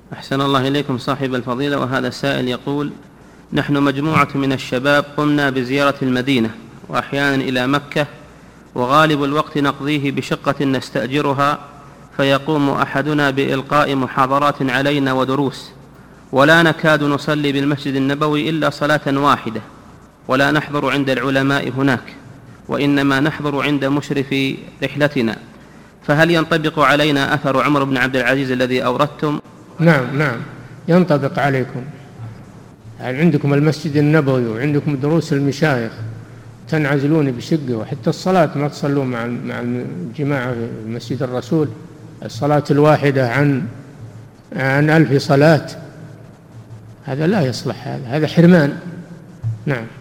أحسن الله إليكم صاحب الفضيلة. وهذا السائل يقول: نحن مجموعة من الشباب قمنا بزيارة المدينة وأحيانا إلى مكة، وغالب الوقت نقضيه بشقة نستأجرها، فيقوم أحدنا بإلقاء محاضرات علينا ودروس، ولا نكاد نصلي بالمسجد النبوي إلا صلاة واحدة، ولا نحضر عند العلماء هناك، وإنما نحضر عند مشرف رحلتنا، فهل ينطبق علينا أثر عمر بن عبد العزيز الذي أوردتم؟ نعم ينطبق عليكم. يعني عندكم المسجد النبوي وعندكم دروس المشايخ، تنعزلون بشقة، وحتى الصلاة ما تصلون مع الجماعة في مسجد الرسول، الصلاة الواحدة عن 1000 صلاة، هذا لا يصلح، هذا حرمان. نعم.